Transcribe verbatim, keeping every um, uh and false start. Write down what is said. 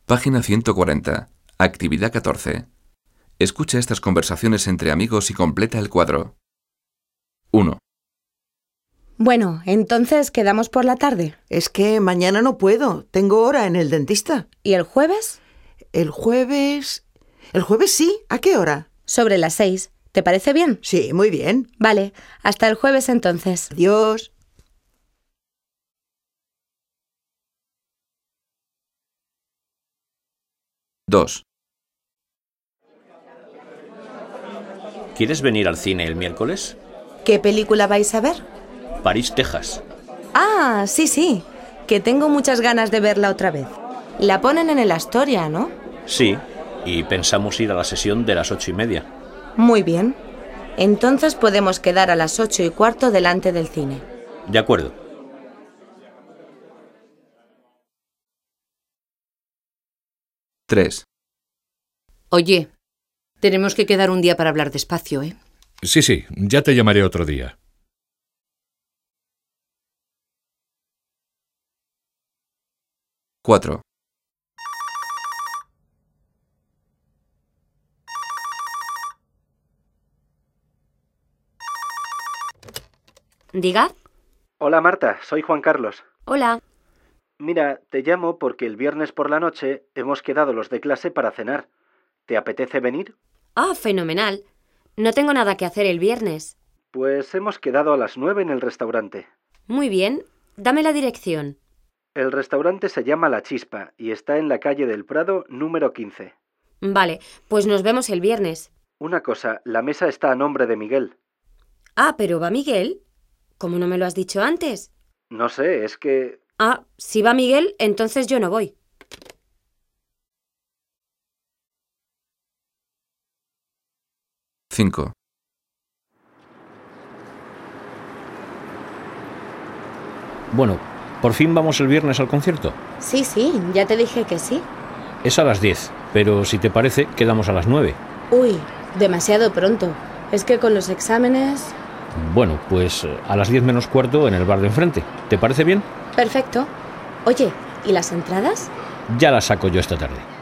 Página ciento cuarenta. Actividad catorce. Escucha estas conversaciones entre amigos y completa el cuadro. uno. Bueno, entonces quedamos por la tarde. Es que mañana no puedo. Tengo hora en el dentista. ¿Y el jueves? El jueves... El jueves sí. ¿A qué hora? Sobre las seis. ¿Te parece bien? Sí, muy bien. Vale, hasta el jueves entonces. Adiós. dos. ¿Quieres venir al cine el miércoles? ¿Qué película vais a ver? París, Texas. Ah, sí, sí, que tengo muchas ganas de verla otra vez. La ponen en el Astoria, ¿no? Sí, y pensamos ir a la sesión de las ocho y media. Muy bien. Entonces podemos quedar a las ocho y cuarto delante del cine. De acuerdo. tres. Oye, tenemos que quedar un día para hablar despacio, ¿eh? Sí, sí, ya te llamaré otro día. cuatro. ¿Diga? Hola Marta, soy Juan Carlos. Hola. Mira, te llamo porque el viernes por la noche hemos quedado los de clase para cenar. ¿Te apetece venir? Ah, fenomenal. No tengo nada que hacer el viernes. Pues hemos quedado a las nueve en el restaurante. Muy bien. Dame la dirección. El restaurante se llama La Chispa y está en la calle del Prado número quince. Vale, pues nos vemos el viernes. Una cosa, la mesa está a nombre de Miguel. Ah, pero ¿va Miguel? ¿Cómo no me lo has dicho antes? No sé, es que... Ah, si va Miguel, entonces yo no voy. cinco. Bueno, ¿por fin vamos el viernes al concierto? Sí, sí, ya te dije que sí. Es a las diez, pero si te parece, quedamos a las nueve. Uy, demasiado pronto. Es que con los exámenes... Bueno, pues a las diez menos cuarto en el bar de enfrente. ¿Te parece bien? Perfecto. Oye, ¿y las entradas? Ya las saco yo esta tarde.